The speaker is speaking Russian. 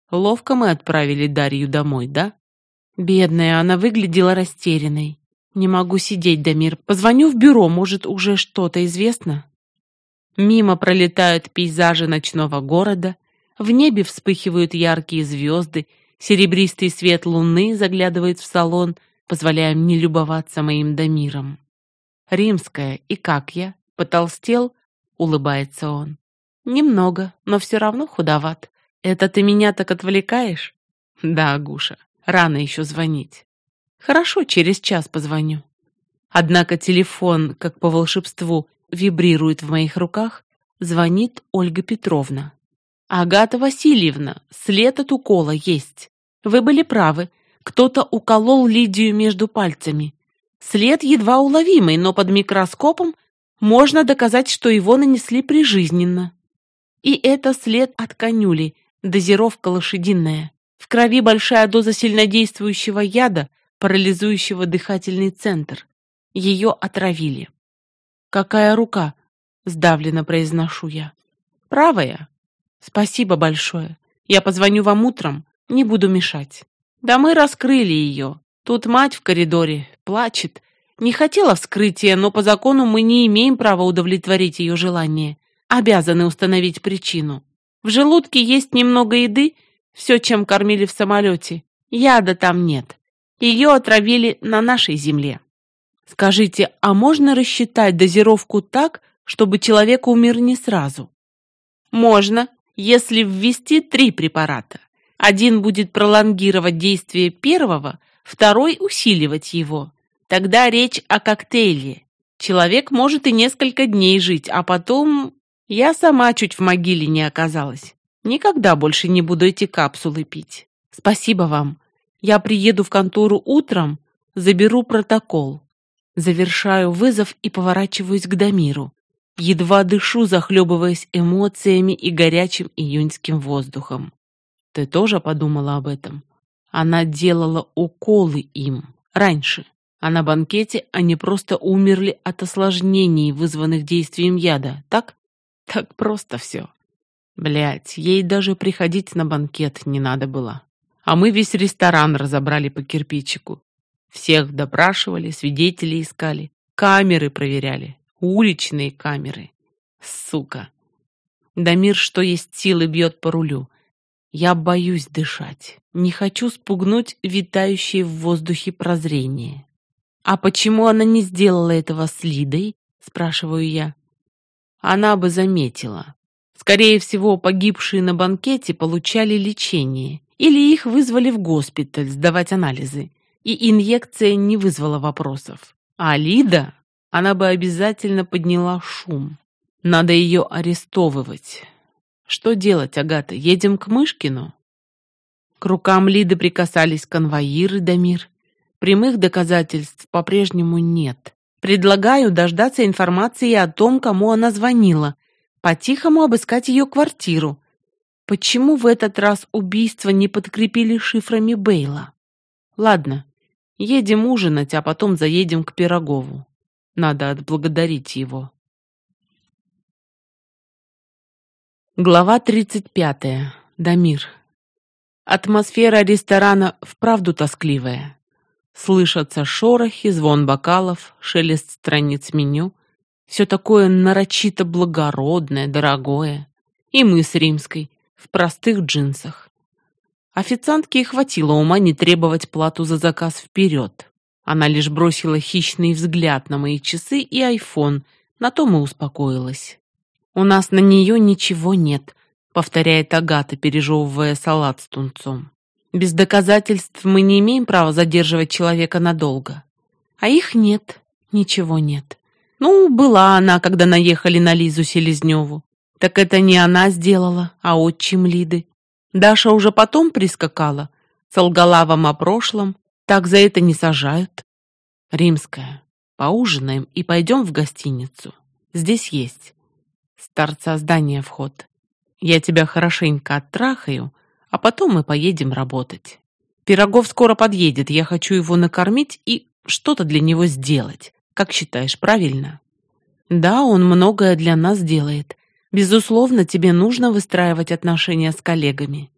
Ловко мы отправили Дарью домой, да? Бедная, она выглядела растерянной. Не могу сидеть, Дамир. Позвоню в бюро, может, уже что-то известно? Мимо пролетают пейзажи ночного города, в небе вспыхивают яркие звезды, серебристый свет луны заглядывает в салон, позволяя мне любоваться моим Дамиром. «Римская, и как я? Потолстел?» — улыбается он. «Немного, но все равно худоват. Это ты меня так отвлекаешь?» «Да, Гуша, рано еще звонить». «Хорошо, через час позвоню». Однако телефон, как по волшебству, вибрирует в моих руках, звонит Ольга Петровна. «Агата Васильевна, след от укола есть. Вы были правы, кто-то уколол Лидию между пальцами. След едва уловимый, но под микроскопом можно доказать, что его нанесли прижизненно. И это след от конюли, дозировка лошадиная. В крови большая доза сильнодействующего яда, парализующего дыхательный центр. Ее отравили». «Какая рука?» — сдавленно произношу я. «Правая». «Спасибо большое. Я позвоню вам утром, не буду мешать». «Да мы раскрыли ее. Тут мать в коридоре, плачет. Не хотела вскрытия, но по закону мы не имеем права удовлетворить ее желание. Обязаны установить причину. В желудке есть немного еды, все, чем кормили в самолете. Яда там нет. Ее отравили на нашей земле». «Скажите, а можно рассчитать дозировку так, чтобы человек умер не сразу?» «Можно, если ввести 3 препарата. Один будет пролонгировать действие первого, второй усиливать его. Тогда речь о коктейле. Человек может и несколько дней жить, а потом... Я сама чуть в могиле не оказалась. Никогда больше не буду эти капсулы пить. Спасибо вам. Я приеду в контору утром, заберу протокол». Завершаю вызов и поворачиваюсь к Дамиру. Едва дышу, захлебываясь эмоциями и горячим июньским воздухом. «Ты тоже подумала об этом?» Она делала уколы им раньше, а на банкете они просто умерли от осложнений, вызванных действием яда, так? Так просто все. Блядь, ей даже приходить на банкет не надо было. А мы весь ресторан разобрали по кирпичику. Всех допрашивали, свидетелей искали, камеры проверяли, уличные камеры. Сука. Дамир, что есть силы, бьет по рулю. Я боюсь дышать, не хочу спугнуть витающее в воздухе прозрение. «А почему она не сделала этого с Лидой?» — спрашиваю я. Она бы заметила. Скорее всего, погибшие на банкете получали лечение, или их вызвали в госпиталь сдавать анализы, и инъекция не вызвала вопросов. А Лида, она бы обязательно подняла шум. Надо ее арестовывать. Что делать, Агата? Едем к Мышкину? К рукам Лиды прикасались конвоиры, Дамир. Прямых доказательств по-прежнему нет. Предлагаю дождаться информации о том, кому она звонила, по-тихому обыскать ее квартиру. Почему в этот раз убийство не подкрепили шифрами Бейла? Ладно, едем ужинать, а потом заедем к Пирогову. Надо отблагодарить его. Глава 35. Дамир. Атмосфера ресторана вправду тоскливая. Слышатся шорохи, звон бокалов, шелест страниц меню. Все такое нарочито благородное, дорогое. И мы с Римской в простых джинсах. Официантке хватило ума не требовать плату за заказ вперед. Она лишь бросила хищный взгляд на мои часы и айфон, на том и успокоилась. «У нас на нее ничего нет», — повторяет Агата, пережевывая салат с тунцом. «Без доказательств мы не имеем права задерживать человека надолго. А их нет, ничего нет. Ну, была она, когда наехали на Лизу Селезневу. Так это не она сделала, а отчим Лиды. Даша уже потом прискакала, солгала вам о прошлом, так за это не сажают. Римская, поужинаем и пойдем в гостиницу. Здесь есть. С торца здания вход. Я тебя хорошенько оттрахаю, а потом мы поедем работать. Пирогов скоро подъедет, я хочу его накормить и что-то для него сделать. Как считаешь, правильно?» «Да, он многое для нас делает. Безусловно, тебе нужно выстраивать отношения с коллегами.